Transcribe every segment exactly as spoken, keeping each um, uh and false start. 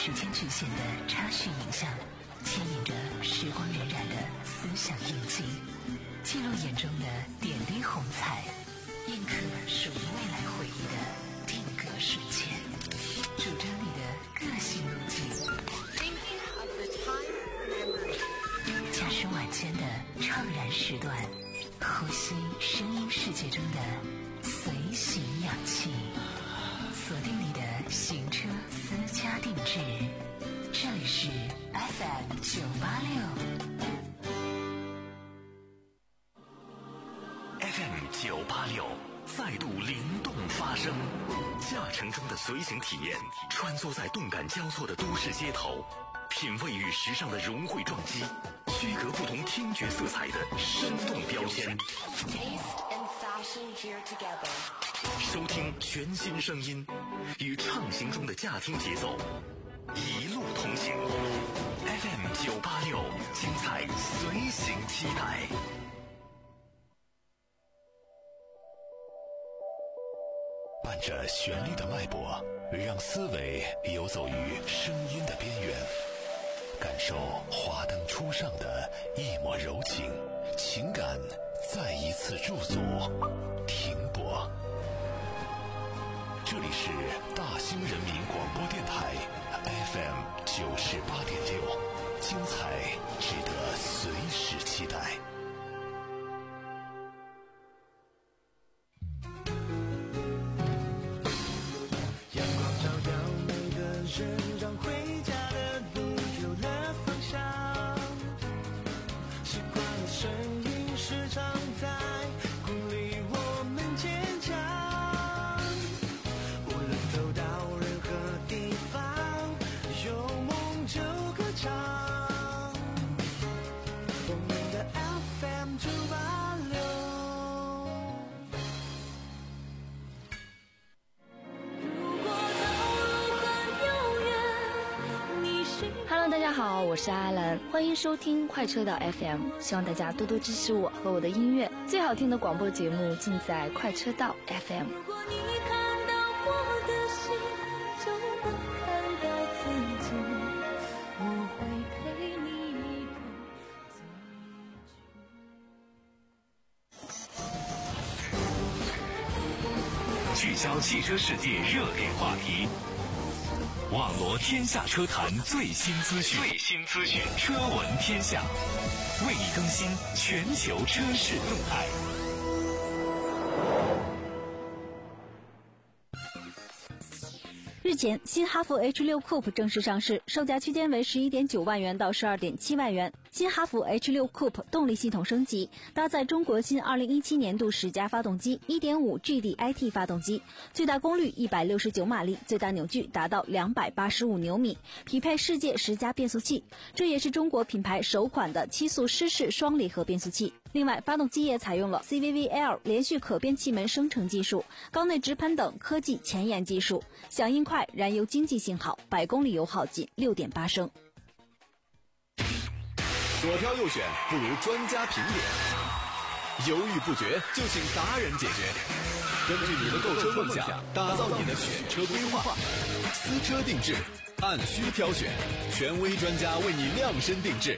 时间局限的插叙影像，牵引着时光荏苒的思想印记，记录眼中的点滴红彩，印刻属于未来回忆的定格瞬间，主张你的个性路径。驾驶晚间的怅然时段，呼吸声音世界中的随行氧气，锁定你的行车私家定制。这里是 F M 九八六 F M 九八六再度灵动发声，驾乘中的随行体验，穿梭在动感交错的都市街头，品味与时尚的融汇撞击，区隔不同听觉色彩的生动标签。收听全新声音，与畅行中的驾听节奏，一路同行。F M 九八六，精彩随行期待。伴着旋律的脉搏，让思维游走于声音的边缘，感受华灯初上的一抹柔情，情感再一次驻足停泊。这里是大兴人民广播电台 F M 九十八点六，精彩值得随时期待。 好，我是阿兰，欢迎收听快车道 F M， 希望大家多多支持我和我的音乐，最好听的广播节目尽在快车道 F M。 如果你看到我的心，就能看到自己，我会陪你一同聚焦汽车世界热点话题，网罗天下车坛最新资讯，最新资讯，车闻天下，为你更新全球车市动态。 日前，新哈弗 H 六 Coupe 正式上市，售价区间为 十一点九万元到 十二点七万元。新哈弗 H 六 Coupe 动力系统升级，搭载中国新二零一七年度十佳发动机 一点五 G D I T 发动机，最大功率一百六十九马力，最大扭矩达到两百八十五牛米，匹配世界十佳变速器，这也是中国品牌首款的七速湿式双离合变速器。另外，发动机也采用了 C V V L 连续可变气门生成技术、高内直喷等科技前沿技术，响应快，燃油经济性好，百公里油耗仅 六点八升。 左挑右选不如专家评点，犹豫不决就请达人解决。根据你的购车梦想，打造你的选车规划，私车定制，按需挑选，权威专家为你量身定制。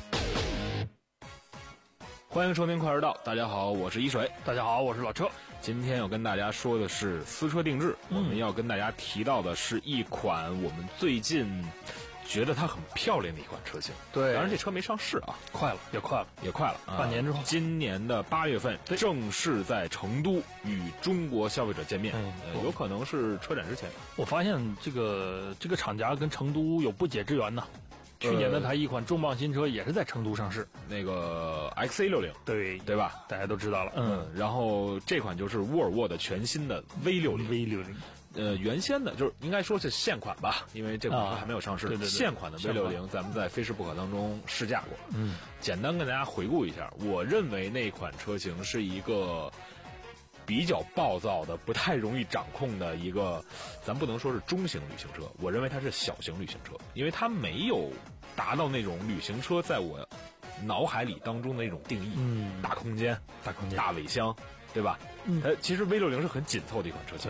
欢迎收听快车道，大家好，我是一水， 大家好，我是老车。 今天要跟大家说的是私车定制、嗯、我们要跟大家提到的是一款我们最近觉得它很漂亮的一款车型。 对， 当然这车没上市啊， 快了，也快了， 也快了， 半年之后， 啊、今年的八月份正式在成都与中国消费者见面，嗯呃、有可能是车展之前。 我发现这个这个厂家跟成都有不解之缘呢。去年的它一款重磅新车也是在成都上市， 那个 X C 六十， 对对吧？ 大家都知道了。 嗯，然后这款就是沃尔沃的全新的 V 六十 V 六十， 呃，原先的就是应该说是现款吧，因为这款车还没有上市。 啊、对对对， 现款的 V 六十，咱们在非试不可当中试驾过。 嗯， 简单跟大家回顾一下，我认为那款车型是一个比较暴躁的、不太容易掌控的一个，咱不能说是中型旅行车，我认为它是小型旅行车，因为它没有达到那种旅行车在我脑海里当中的那种定义。 嗯， 大空间、 大空间、 大尾箱，对吧？ 嗯， 呃，其实 V 六十是很紧凑的一款车型。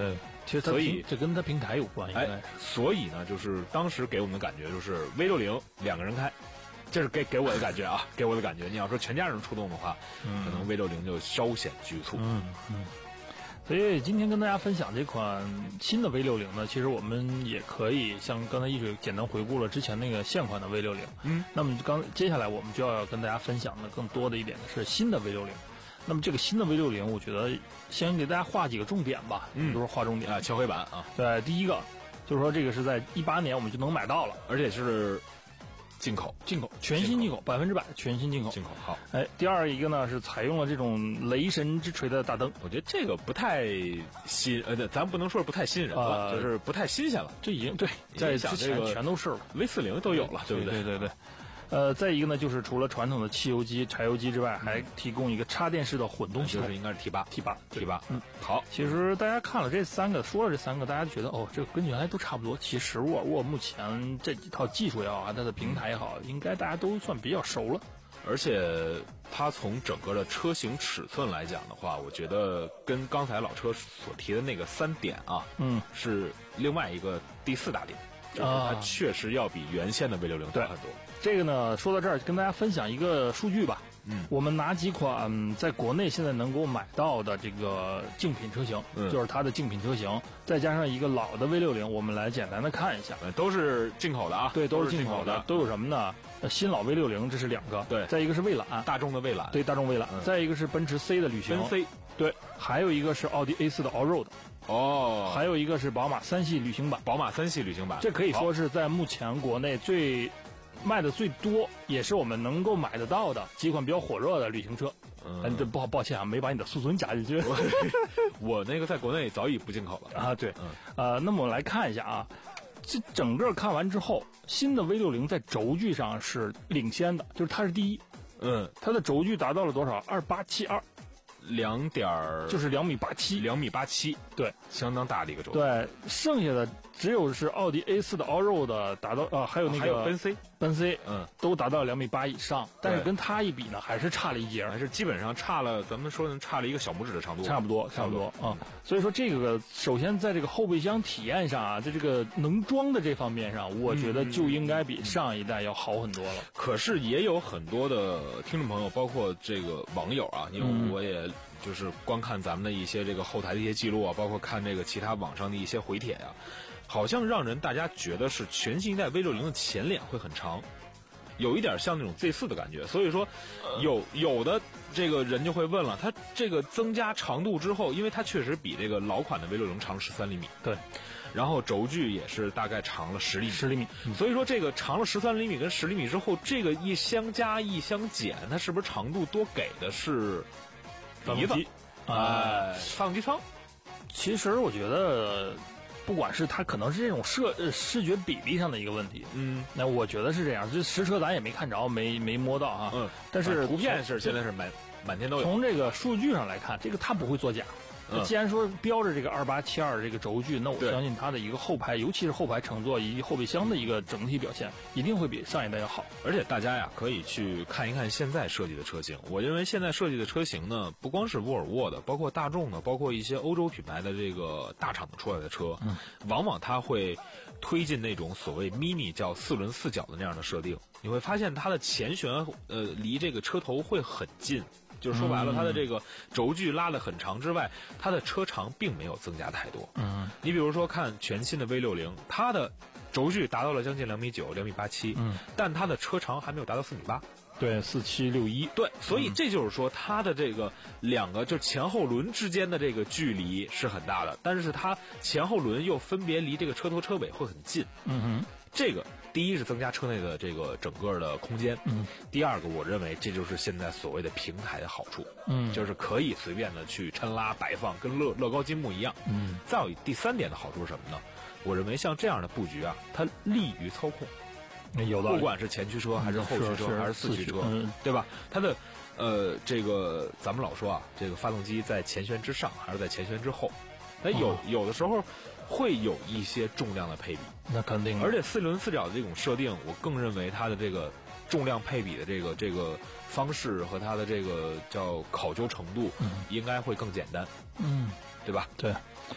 其实它所以平这跟它平台有关，应该哎是。， 所以呢，就是当时给我们的感觉就是 V 六零两个人开，这是给给我的感觉啊，给我的感觉。你要说全家人出动的话， 嗯可能 V 六零就稍显局促。 嗯嗯。所以今天跟大家分享这款新的 V 六零呢，其实我们也可以像刚才一水简单回顾了之前那个现款的 V 六零。 嗯， 那么刚接下来我们就要跟大家分享的更多的一点是新的 V 六零。那么这个新的 V 六零，我觉得先给大家画几个重点吧， 嗯， 都是画重点啊，敲黑板啊。 对，第一个就是说这个是在一八年我们就能买到了， 而且是进口， 进口全新进口，百分之百全新进口。 进口好。 哎，第二一个呢是采用了这种雷神之锤的大灯， 我觉得这个不太新，呃，咱不能说是不太新人了， 呃就是不太新鲜了。 这已经对，在之前全都是了 ，V 四零都有了，对不对？对对对。呃，再一个呢，就是除了传统的汽油机、柴油机之外，还提供一个插电式的混动系统， 就是应该是 T 八 T 八 T 八。 嗯， 好。 其实大家看了这三个，说了这三个，大家觉得哦，这个跟原来都差不多。其实沃尔沃目前这几套技术也好，它的平台也好，应该大家都算比较熟了。 而且它从整个的车型尺寸来讲的话，我觉得跟刚才老车所提的那个三点啊， 嗯， 是另外一个第四大点，就是它确实要比原先的 V 六零大很多。 这个呢，说到这儿，跟大家分享一个数据吧。 嗯， 我们拿几款、嗯、在国内现在能够买到的这个竞品车型， 嗯、 就是它的竞品车型，再加上一个老的 V 六零，我们来简单的看一下。 都是进口的啊， 对，都是进口的，都有什么呢？新老 V 六零，这是两个。 对， 再一个是蔚揽， 大众的蔚揽。 对，大众蔚揽。 嗯、 再一个是奔驰 C 的旅行。 奔 C。 对，还有一个是奥迪 A 四的 Allroad。 哦。 还有一个是宝马三系旅行版。 宝马三系旅行版， 这可以说是在目前国内最卖的最多，也是我们能够买得到的几款比较火热的旅行车。嗯，这不好，抱歉啊，没把你的速尊加进去。 我, 我那个在国内早已不进口了啊。对， 嗯， 呃，那么我们来看一下啊，这整个看完之后，新的 V 六零在轴距上是领先的，就是它是第一。 嗯， 它的轴距达到了多少？二八七二， 两点就是两米八七， 两米八七， 对， 相当大的一个轴距。 对，剩下的只有是奥迪 A 四的 Allroad 达到啊，还有那个、 还有奔 C， 奔 C， 嗯， 都达到两米八以上，但是跟它一比呢，还是差了一截， 还是基本上差了，咱们说的差了一个小拇指的长度， 差不多，差不多啊、嗯。所以说这个首先在这个后备箱体验上啊，在这个能装的这方面上，我觉得就应该比上一代要好很多了。 嗯、可是也有很多的听众朋友，包括这个网友啊，因为我也就是观看咱们的一些这个后台的一些记录啊，包括看这个其他网上的一些回帖啊。好像让人大家觉得是全新一代 V 六零的前脸会很长，有一点像那种 Z 四的感觉。所以说，有有的这个人就会问了，它这个增加长度之后，因为它确实比这个老款的 V 六零长十三厘米， 对， 然后轴距也是大概长了十厘米， 十厘米。 嗯、所以说这个长了十三厘米跟十厘米之后，这个一相加一相减，它是不是长度多给的是鼻子？哎，发动机舱。 其实我觉得。不管是它可能是这种视呃视觉比例上的一个问题， 嗯， 那我觉得是这样。这实车咱也没看着，没没摸到啊， 嗯， 但是图片是现在是满满天都有。 从这个数据上来看，这个它不会作假。 嗯、 既然说标着这个二八七二这个轴距，那我相信它的一个后排，尤其是后排乘坐以及后备箱的一个整体表现，一定会比上一代要好。 而且大家呀，可以去看一看现在设计的车型。我认为现在设计的车型呢，不光是沃尔沃的，包括大众的，包括一些欧洲品牌的这个大厂出来的车， 嗯， 往往它会推进那种所谓 mini 叫四轮四角的那样的设定。你会发现它的前悬呃离这个车头会很近。就是说白了，它的这个轴距拉得很长之外，它的车长并没有增加太多。 嗯， 你比如说看全新的 V 六零，它的轴距达到了将近两米九、两米八七， 嗯， 但它的车长还没有达到四米八。 对，四七六一。 对，所以这就是说，它的这个两个就前后轮之间的这个距离是很大的，但是它前后轮又分别离这个车头车尾会很近。 嗯哼， 这个。第一是增加车内的这个整个的空间， 嗯， 第二个我认为这就是现在所谓的平台的好处， 嗯， 就是可以随便的去抻拉摆放，跟乐乐高积木一样， 嗯。 再有第三点的好处是什么呢？我认为像这样的布局啊，它利于操控， 有的， 不管是前驱车还是后驱车、 嗯、 还是四驱车， 嗯、 对吧？它的呃这个咱们老说啊，这个发动机在前悬之上还是在前悬之后，那有、哦、有的时候。会有一些重量的配比， 那肯定。 而且四轮四角的这种设定，我更认为它的这个重量配比的这个这个方式和它的这个叫考究程度， 嗯、 应该会更简单， 嗯， 对吧？ 对。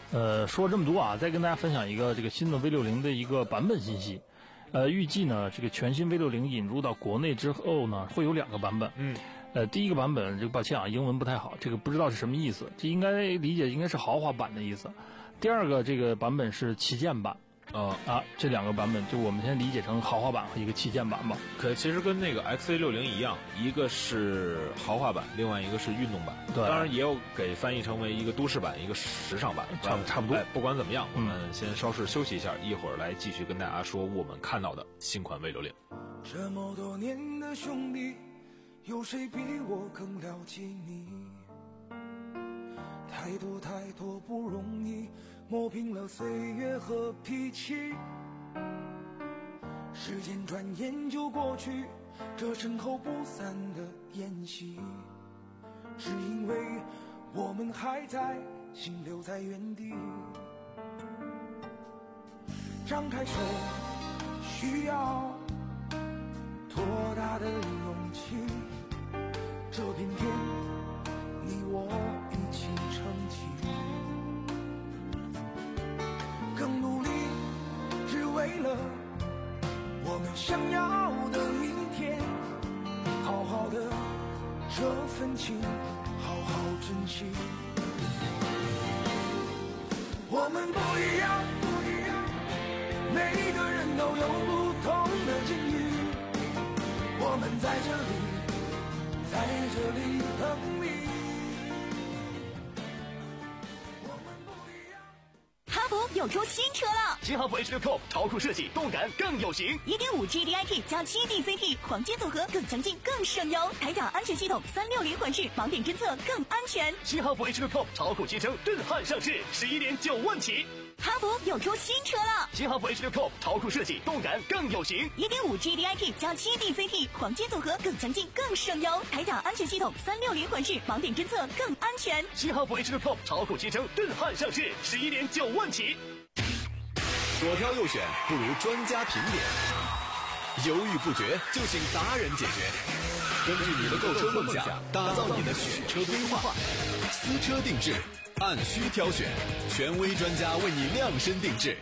呃，说了这么多啊，再跟大家分享一个这个新的 V 六零的一个版本信息。呃，预计呢，这个全新 V 六零引入到国内之后呢，会有两个版本。 嗯。 呃，第一个版本，这个抱歉啊，英文不太好，这个不知道是什么意思，这应该理解应该是豪华版的意思。第二个这个版本是旗舰版。呃啊，这两个版本就我们先理解成豪华版和一个旗舰版吧。 可其实跟那个 X C 六零一样，一个是豪华版，另外一个是运动版。 对， 当然也有给翻译成为一个都市版，一个时尚版， 差不差不多。 哎，不管怎么样，我们先稍事休息一下，一会儿来继续跟大家说我们看到的新款 V 六零。 这么多年的兄弟，有谁比我更了解你？太多太多不容易，磨平了岁月和脾气。时间转眼就过去，这身后不散的宴席，是因为我们还在，心留在原地。张开手，需要多大的勇气？这片天，你我一起撑起，更努力，只为了我们想要的明天。好好的这份情，好好珍惜。我们不一样，不一样，每个人都有不同的境遇。我们在这里，在这里等你。 哈弗又出新车了， 新哈弗 H 六 Coupe 超酷设计，动感更有型。 一点五 G D I T 加七 D C T 黄金组合，更强劲更省油。铠甲安全系统三六零环视，盲点侦测更安全。 新哈弗 H 六 Coupe 超酷新车震撼上市，十一点九万起。 哈弗又出新车了， 新哈弗 H 六 Coupe 超酷设计，动感更有型。 一点五 G D I T 加七 D C T 黄金组合，更强劲更省油。铠甲安全系统三六零环视，盲点侦测更安全。 新哈弗 H 六 Coupe 超酷新车震撼上市，十一点九万起。 左挑右选不如专家评点，犹豫不决就请达人解决。根据你的购车梦想，打造你的选车规划，私车定制，按需挑选，权威专家为你量身定制。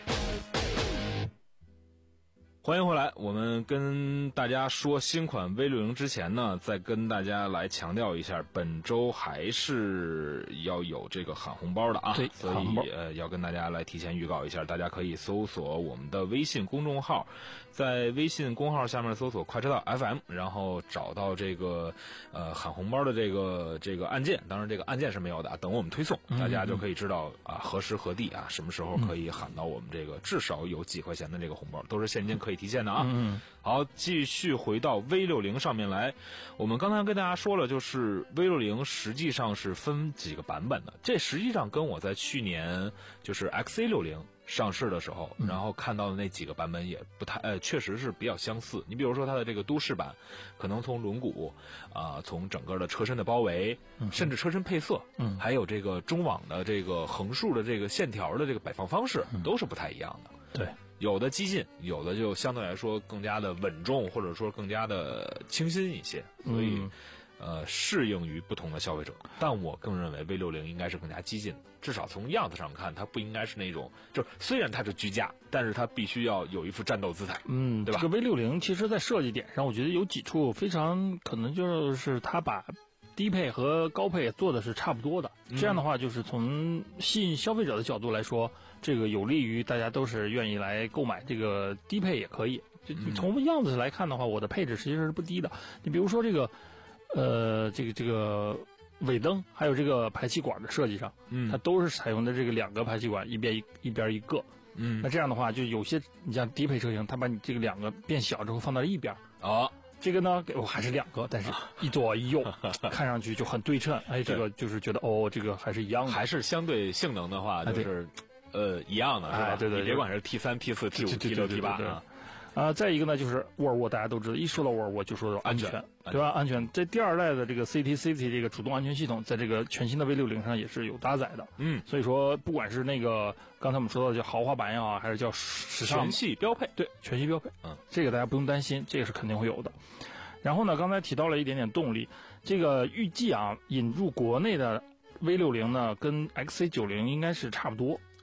欢迎回来，我们跟大家说新款 V 六零之前呢，再跟大家来强调一下，本周还是要有这个喊红包的啊， 对， 所以呃要跟大家来提前预告一下，大家可以搜索我们的微信公众号，在微信公号下面搜索快车道 F M， 然后找到这个呃喊红包的这个这个按键，当然这个按键是没有的，等我们推送，大家就可以知道啊何时何地啊什么时候可以喊到我们这个至少有几块钱的这个红包，都是现金可以提现的啊。 嗯， 好，继续回到 V 六零上面来，我们刚才跟大家说了，就是 V 六零实际上是分几个版本的，这实际上跟我在去年就是 X C 六零上市的时候，然后看到的那几个版本也不太呃，确实是比较相似。你比如说它的这个都市版，可能从轮毂啊、呃，从整个的车身的包围，嗯、甚至车身配色，嗯，还有这个中网的这个横竖的这个线条的这个摆放方式，嗯、都是不太一样的。 对。 有的激进，有的就相对来说更加的稳重，或者说更加的清新一些，所以、嗯、呃适应于不同的消费者。但我更认为 V 六零应该是更加激进的，至少从样子上看，它不应该是那种，就是虽然它是居家，但是它必须要有一副战斗姿态， 嗯， 对吧？ 这个 V 六零其实在设计点上，我觉得有几处非常可能就是它把低配和高配做的是差不多的，这样的话就是从吸引消费者的角度来说，这个有利于大家都是愿意来购买这个低配也可以。就从样子来看的话，我的配置其实是不低的。你比如说这个，呃，这个这个尾灯还有这个排气管的设计上，嗯，它都是采用的这个两个排气管，一边一一边一个。嗯，那这样的话，就有些你像低配车型，它把你这个两个变小之后放到一边啊。 这个呢，我还是两个，但是一左一右，看上去就很对称。哎，这个就是觉得哦，这个还是一样的。 还是相对性能的话，就是、哎、呃一样的，是吧？ 哎、对对对， 你别管是 T 三、T 四、T 五、T 六、T 八啊。 啊，再一个呢，就是沃尔沃，大家都知道，一说到沃尔沃就说到安全， 安全对吧？安全，这第二代的这个 C T Safety 这个主动安全系统，在这个全新的 V 六零上也是有搭载的。嗯，所以说不管是那个刚才我们说到的叫豪华版也好，还是叫时尚， 全系标配， 对，全系标配。嗯，这个大家不用担心，这个是肯定会有的。然后呢，刚才提到了一点点动力，这个预计啊，引入国内的 V 六零呢，跟 X C 九十应该是差不多。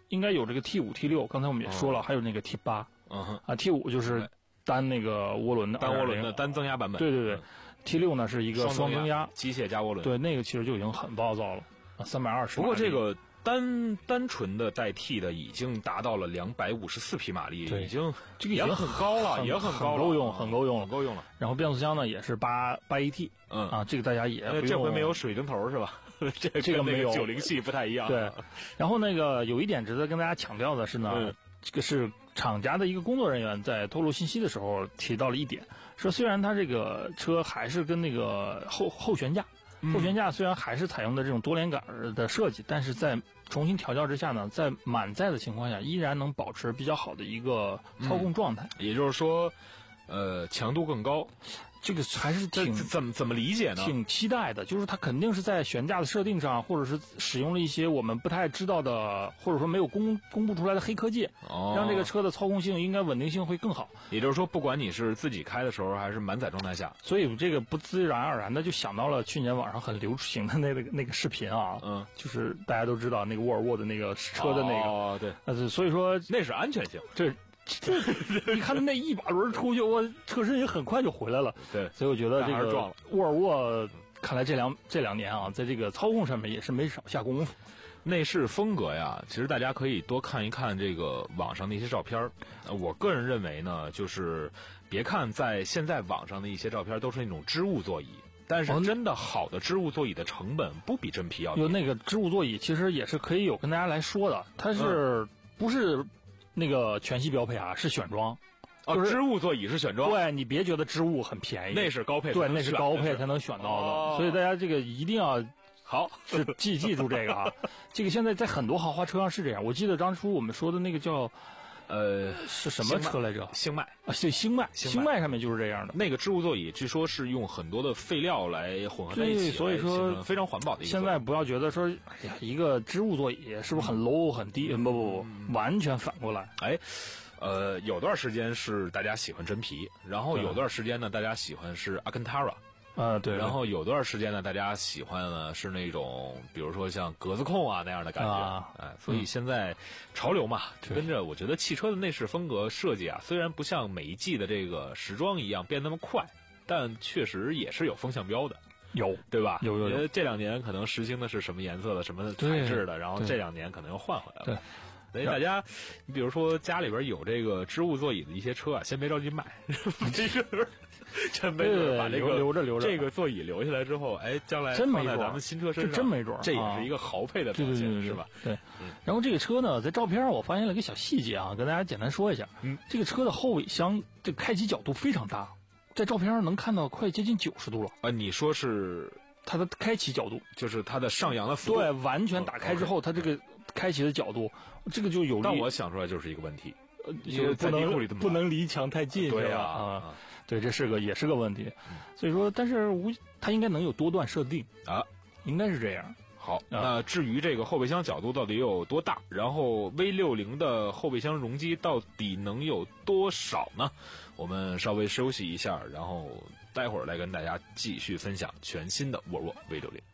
应该有这个 T 五、T 六，刚才我们也说了， 哦、 还有那个 T 八。 嗯哼， 啊 T 五就是单那个涡轮的， 单涡轮的单增压版本。 对对对、嗯、，T 六呢是一个双增压机械加涡轮。 对，那个其实就已经很暴躁了啊，三百二十。 不过这个单单纯的带 T 的已经达到了两百五十四匹马力，已经这个已经很高了，也很高了， 够用，很够用， 很够用了。 然后变速箱呢也是八八 A T， 嗯啊，这个大家也不用。 这回没有水晶头是吧？这这个没有九零系不太一样。 对，然后那个有一点值得跟大家强调的是呢。嗯，这个是厂家的一个工作人员在透露信息的时候提到了一点，说虽然它这个车还是跟那个后后悬架，后悬架虽然还是采用的这种多连杆的设计，但是在重新调教之下呢，在满载的情况下依然能保持比较好的一个操控状态。 嗯、也就是说，呃，强度更高。 这个还是挺怎么怎么理解呢？ 挺期待的，就是它肯定是在悬架的设定上，或者是使用了一些我们不太知道的，或者说没有公公布出来的黑科技， 哦， 让这个车的操控性应该稳定性会更好。 也就是说，不管你是自己开的时候，还是满载状态下， 所以这个不自然而然的就想到了去年网上很流行的那个那个视频啊， 嗯， 就是大家都知道那个沃尔沃的那个车的那个， 哦，对， 呃，所以说那是安全性， 这。这你看他那一把轮出去，我车身也很快就回来了。 对， 所以我觉得这个沃尔沃看来这两这两年啊，在这个操控上面也是没少下功夫。 内饰风格呀，其实大家可以多看一看这个网上的一些照片。我个人认为呢，就是别看在现在网上的一些照片都是那种织物座椅，但是真的好的织物座椅的成本不比真皮要低。 有那个织物座椅其实也是可以有跟大家来说的，它是、嗯、不是？那个全系标配啊，是选装， 哦，织物座椅是选装。 对，你别觉得织物很便宜， 那是高配， 对，那是高配才能选到的。哦、所以大家这个一定要好是记记住这个啊。这个现在在很多豪华车上是这样。我记得当初我们说的那个叫， 呃， 是什么车来着？ 星脉啊，对，星脉， 星脉上面就是这样的。 那个织物座椅据说是用很多的废料来混合在一起， 所以说非常环保的一个。 现在不要觉得说，哎呀，一个织物座椅是不是很 low 很低？不不不，完全反过来。 哎。呃，有段时间是大家喜欢真皮，然后有段时间呢，大家喜欢是阿坎塔拉， 啊对， 然后有段时间呢，大家喜欢呢是那种，比如说像格子控啊那样的感觉， 啊、 哎，所以现在潮流嘛，嗯、跟着我觉得汽车的内饰风格设计啊，虽然不像每一季的这个时装一样变那么快，但确实也是有风向标的。 有对吧？ 有有有。 这两年可能实行的是什么颜色的、什么材质的，然后这两年可能又换回来了。 对。 所以大家，你比如说家里边有这个织物座椅的一些车啊，先别着急买，这是真没准把这个留着留着这个座椅留下来之后，哎，将来放在咱们新车身上， 真没准， 这也是一个豪配的表现，是吧？ 对。然后这个车呢，在照片上我发现了一个小细节啊，跟大家简单说一下。 嗯， 这个车的后尾箱这个开启角度非常大，在照片上能看到快接近九十度了。 啊，你说是它的开启角度， 就是它的上扬的幅度， 对，完全打开之后，它这个开启的角度。这个就有利， 但我想出来就是一个问题， 呃，就是不能不能离墙太近， 对吧？啊，对，这是个也是个问题。所以说，但是无它应该能有多段设定啊， 应该是这样。 好，那至于这个后备箱角度到底有多大，然后 V 六零 的后备箱容积到底能有多少呢？我们稍微休息一下，然后待会儿来跟大家继续分享全新的沃尔沃 V 六零。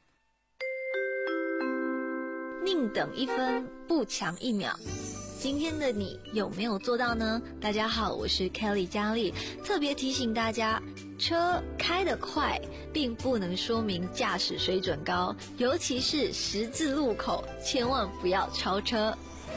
宁等一分，不强一秒。今天的你有没有做到呢？大家好，我是 Kelly 佳丽，特别提醒大家，车开得快并不能说明驾驶水准高，尤其是十字路口，千万不要超车。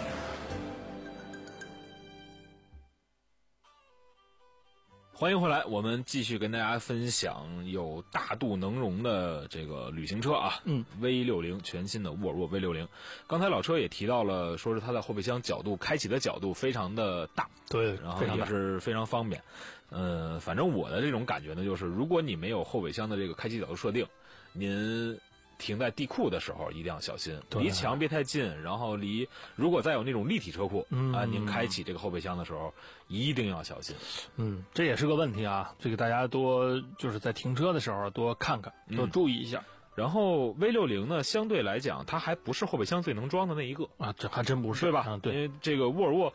欢迎回来，我们继续跟大家分享有大度能容的这个旅行车啊， 嗯 ，V 六零 全新的沃尔沃 V 六零。刚才老车也提到了，说是它的后备箱角度开启的角度非常的大， 对， 然后也是非常方便。呃，反正我的这种感觉呢，就是如果你没有后备箱的这个开启角度设定，您停在地库的时候一定要小心，离墙别太近，然后离如果再有那种立体车库、 嗯、 啊，您开启这个后备箱的时候一定要小心。 嗯，这也是个问题啊，这个大家多就是在停车的时候多看看，多注意一下。 嗯、然后 V 六零 呢，相对来讲它还不是后备箱最能装的那一个啊，这还真不是， 对吧？ 啊、对， 因为这个沃尔沃。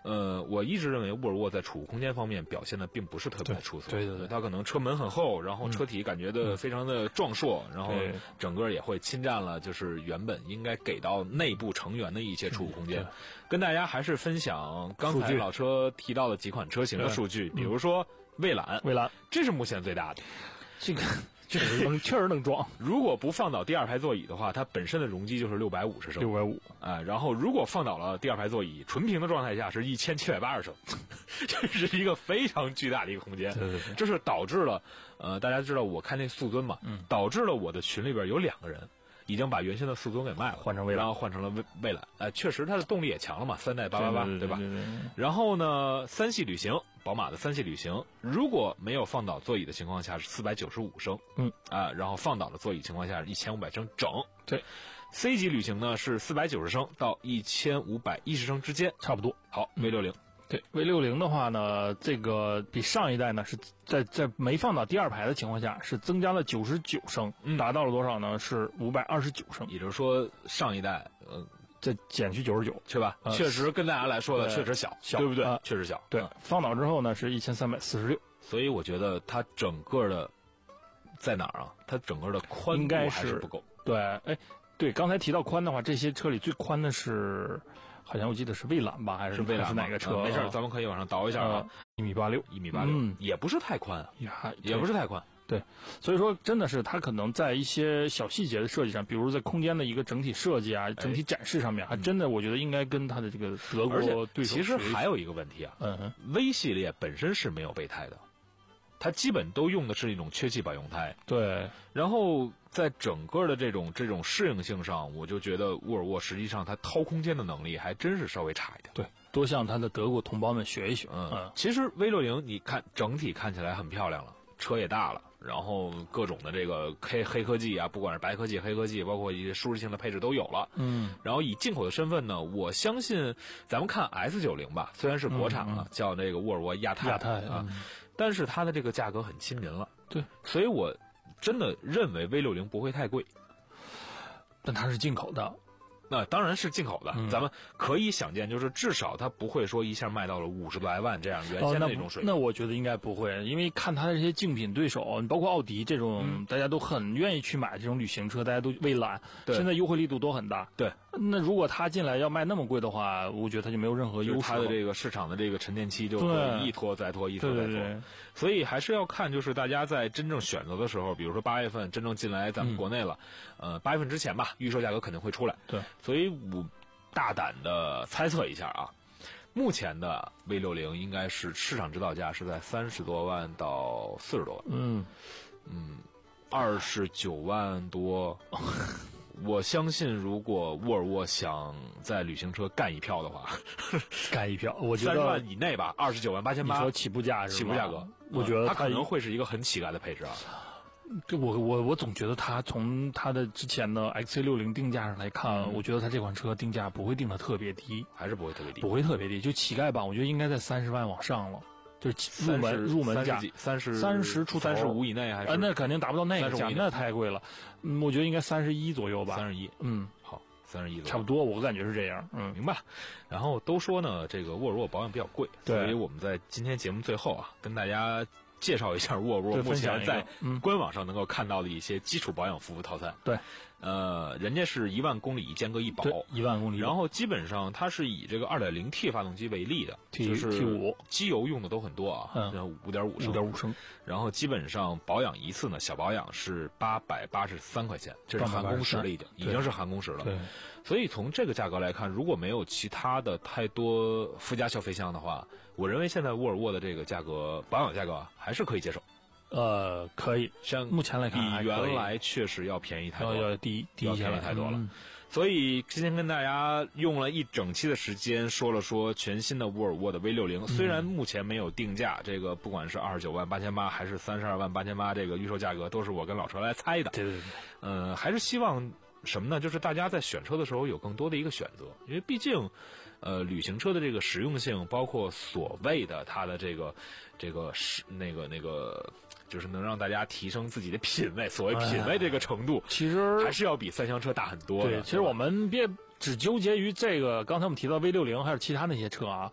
呃，我一直认为沃尔沃在储物空间方面表现的并不是特别的出色。 对对对， 它可能车门很厚，然后车体感觉的非常的壮硕，嗯、然后整个也会侵占了就是原本应该给到内部成员的一些储物空间。跟大家还是分享刚才老车提到的几款车型的数据，比如说蔚揽， 蔚揽这是目前最大的， 这个。确实能，确实能装。 如果不放倒第二排座椅的话，它本身的容积就是六百五十升。 六百五啊，然后如果放倒了第二排座椅，纯平的状态下是一千七百八十升，这是一个非常巨大的一个空间。 对对对， 这是导致了，呃，大家知道我开那速尊嘛，嗯，导致了我的群里边有两个人已经把原先的速尊给卖了， 换成蔚揽， 然后换成了蔚蔚揽。呃，确实它的动力也强了嘛，三代八八八，对吧？ 对对对。 然后呢，三系旅行。宝马的三系旅行，如果没有放倒座椅的情况下是四百九十五升， 嗯啊，然后放倒的座椅情况下是一千五百升整。 对 ，C 级旅行呢是四百九十升到一千五百一十升之间， 差不多。 好 ，V 六零， 对 V 六零的话呢，这个比上一代呢是在在没放倒第二排的情况下是增加了九十九升， 嗯、 达到了多少呢？是五百二十九升， 也就是说上一代呃。 再减去九十九， 是吧？ 呃、 确实跟大家来说的确实小， 小对不对？ 呃、 确实小。 对，放倒之后呢是一千三百四十六， 所以我觉得它整个的在哪儿啊？它整个的宽度还是不够。 对，哎，对，刚才提到宽的话，这些车里最宽的是，好像我记得是蔚揽吧，还是是蔚揽是哪个车？ 呃、没事，咱们可以往上倒一下啊， 一米八六， 一米八六， 嗯， 也不是太宽啊， 呀， 也不是太宽。 对，所以说真的是它可能在一些小细节的设计上，比如在空间的一个整体设计啊、整体展示上面，还真的我觉得应该跟它的这个德国对手。 其实还有一个问题啊， 嗯哼 ，V 系列本身是没有备胎的，它基本都用的是一种缺气保用胎。 对， 然后在整个的这种这种适应性上，我就觉得沃尔沃实际上它掏空间的能力还真是稍微差一点。 对，多向它的德国同胞们学一学。 嗯，嗯其实 V 六零你看整体看起来很漂亮了，车也大了。然后各种的这个黑黑科技啊，不管是白科技、黑科技，包括一些舒适性的配置都有了。 嗯。 然后以进口的身份呢，我相信咱们看 S 九零吧，虽然是国产啊， 嗯嗯叫那个沃尔沃亚太亚太啊， 嗯、 但是它的这个价格很亲民了。 对。 所以我真的认为 V 六零不会太贵， 但它是进口的。 那当然是进口的， 嗯、 咱们可以想见，就是至少它不会说一下卖到了五十来万这样原先的那种水平、 哦那。那我觉得应该不会，因为看它的这些竞品对手，包括奥迪这种、嗯、大家都很愿意去买这种旅行车，大家都蔚揽，现在优惠力度都很大。 对， 那如果它进来要卖那么贵的话，我觉得它就没有任何优势。 它的这个市场的这个沉淀期就会一拖再拖，一拖再拖。 对对对， 所以还是要看，就是大家在真正选择的时候，比如说八月份真正进来咱们国内了，嗯、呃，八月份之前吧，预售价格肯定会出来。 对， 所以我大胆的猜测一下啊，目前的 V 六零应该是市场指导价是在三十多万到四十多万。 嗯嗯，二十九万多。我相信，如果沃尔沃想在旅行车干一票的话， 干一票，我觉得三十万以内吧，二十九万八千八。 你说起步价是吧？ 起步价格， 我觉得它可能会是一个很乞丐的配置啊。 这我我我总觉得它从它的之前的 X C 六十 定价上来看， 嗯、 我觉得它这款车定价不会定的特别低， 还是不会特别低， 不会特别低。就乞丐版，我觉得应该在三十万往上了，就是入门入门价三十三十出头， 三十五以内还是？ 啊，那肯定达不到那个价，那太贵了。嗯，我觉得应该三十一左右吧。 三十一， 嗯， 好，三十一差不多，我感觉是这样。嗯， 明白。然后都说呢，这个沃尔沃保养比较贵，所以我们在今天节目最后啊，跟大家介绍一下沃尔沃目前在官网上能够看到的一些基础保养服务套餐。 对， 呃，人家是一万公里间隔一保， 一万公里， 然后基本上它是以这个 二点零 T 发动机为例的， T 就是 T 五机油用的都很多啊， 嗯， 五点五升， 五点五升， 然后基本上保养一次呢，小保养是八百八十三块钱，这是含工时了，已经已经是含工时了。 对， 所以从这个价格来看，如果没有其他的太多附加消费项的话，我认为现在沃尔沃的这个价格保养价格还是可以接受。 呃，可以， 像目前来看比原来确实要便宜太多， 要要低低要便宜太多了。嗯、所以今天跟大家用了一整期的时间说了说全新的沃尔沃的 V 六十，虽然目前没有定价，这个不管是二十九万八千八还是三十二万八千八，这个预售价格都是我跟老车来猜的。 对对对， 嗯、呃，还是希望什么呢？就是大家在选车的时候有更多的一个选择，因为毕竟，呃，旅行车的这个实用性，包括所谓的它的这个这个是那个那个。就是能让大家提升自己的品味，所谓品味这个程度， 哎、其实还是要比三厢车大很多的。 对，其实我们别只纠结于这个，刚才我们提到 V 六十还是其他那些车啊，嗯、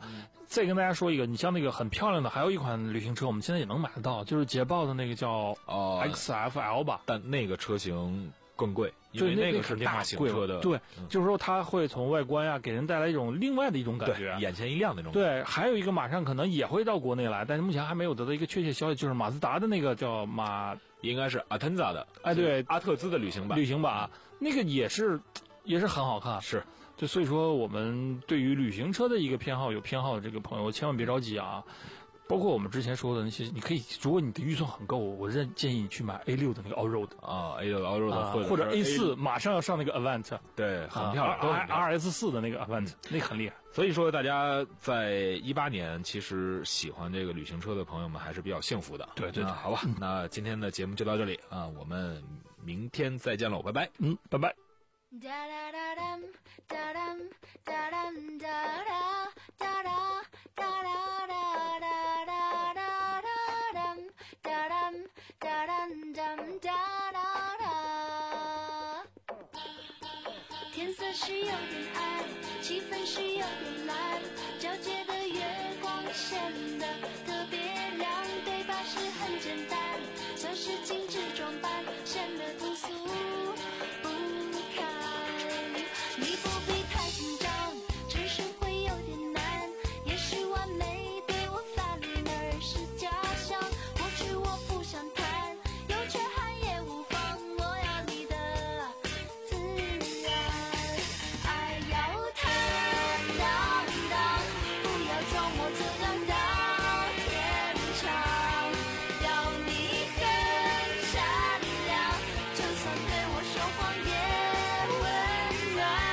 再跟大家说一个，你像那个很漂亮的，还有一款旅行车，我们现在也能买得到，就是捷豹的那个叫哦 X F L 吧， 但那个车型更贵，因为那个是电话型车的， 对， 嗯、 就是说它会从外观呀、啊、给人带来一种另外的一种感觉， 眼前一亮那种。 对，还有一个马上可能也会到国内来，但是目前还没有得到一个确切消息，就是马自达的那个叫马， 应该是阿特兹的， 哎，对， 阿特兹的旅行版， 旅行版那个也是也是很好看， 是。 就所以说，我们对于旅行车的一个偏好有偏好的这个朋友，千万别着急啊。包括我们之前说的那些，你可以，如果你的预算很够，我认建议你去买 A 六的那个 Allroad 啊 ，A 六 Allroad、啊、 或者 A 四，马上要上那个 Avant， 对，很漂亮、 啊、，R S 四的那个 Avant，、嗯、那个很厉害。 所以说，大家在一八年其实喜欢这个旅行车的朋友们还是比较幸福的。 对对对， 好吧，那今天的节目就到这里啊，我们明天再见喽，拜拜。 嗯，拜拜。 Da da da dum, da dum, da dum, da da, da da, da da da da da da dum, da dum, da dum dum da da da。天色是有点暗，气氛是有点蓝，皎洁的月光显得特别亮，对白是很简单，像是精致装扮，显得朴素。你不必太紧张，城市会有点难，也许完美对我反而是假象，过去我不想谈，有缺憾也无妨，我要你的自然，爱要坦荡荡，不要装模作样到天长，要你很善良，就算对我说谎也温暖。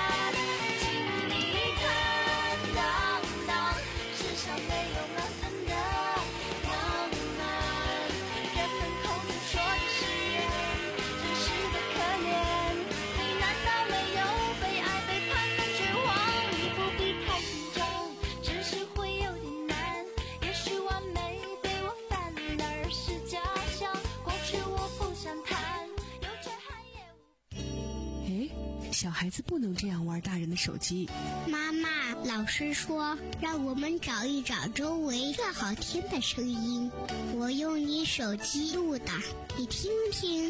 小孩子不能这样玩大人的手机。 妈妈，老师说让我们找一找周围最好听的声音，我用你手机录的，你听听。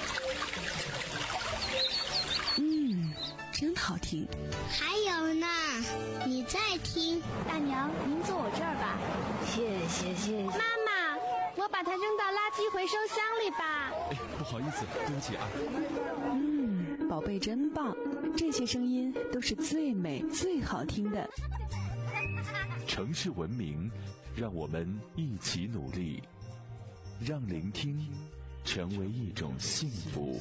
嗯，真好听。 还有呢，你再听。 大娘，您坐我这儿吧。 谢谢谢谢。 妈妈，我把它扔到垃圾回收箱里吧。 哎，不好意思，对不起啊。 嗯，宝贝真棒，这些声音都是最美最好听的。 城市文明，让我们一起努力，让聆听成为一种幸福。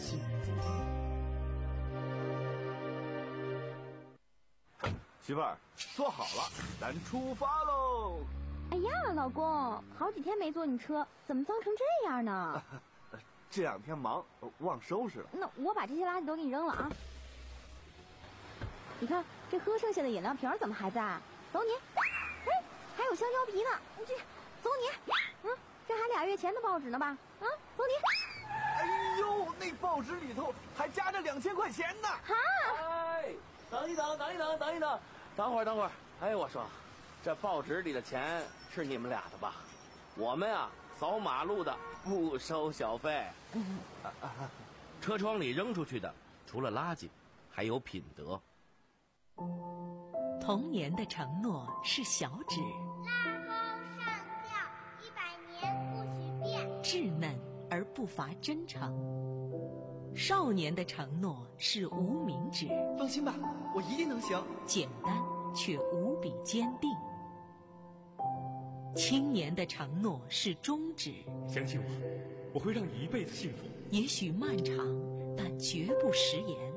媳妇儿，坐好了，咱出发喽！ 哎呀，老公，好几天没坐你车，怎么脏成这样呢？ 这两天忙，忘收拾了。 那我把这些垃圾都给你扔了啊！你看这喝剩下的饮料瓶怎么还在？走你！哎，还有香蕉皮呢，这走你！嗯，这还俩月前的报纸呢吧？啊，走你！ 哎呦，那报纸里头还夹着两千块钱呢！ 哈！ 哎，等一等，等一等，等一等，等会儿，等会儿。哎，我说，这报纸里的钱是你们俩的吧？我们啊，扫马路的不收小费。 车窗里扔出去的，除了垃圾，还有品德。 童年的承诺是小指， 拉钩上吊，一百年不许变， 稚嫩而不乏真诚。少年的承诺是无名指， 放心吧，我一定能行。 简单却无比坚定。青年的承诺是中指， 相信我，我会让你一辈子幸福。 也许漫长，但绝不食言。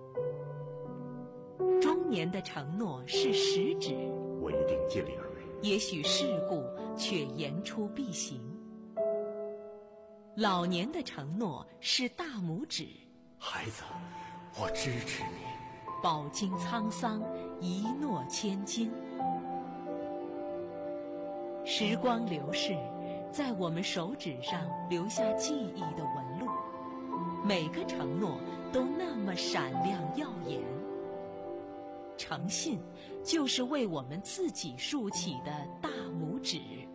中年的承诺是食指， 我一定尽力而为。 也许世故，却言出必行。老年的承诺是大拇指， 孩子，我支持你。 饱经沧桑，一诺千金。时光流逝，在我们手指上留下记忆的纹路，每个承诺都那么闪亮耀眼。 诚信，就是为我们自己竖起的大拇指。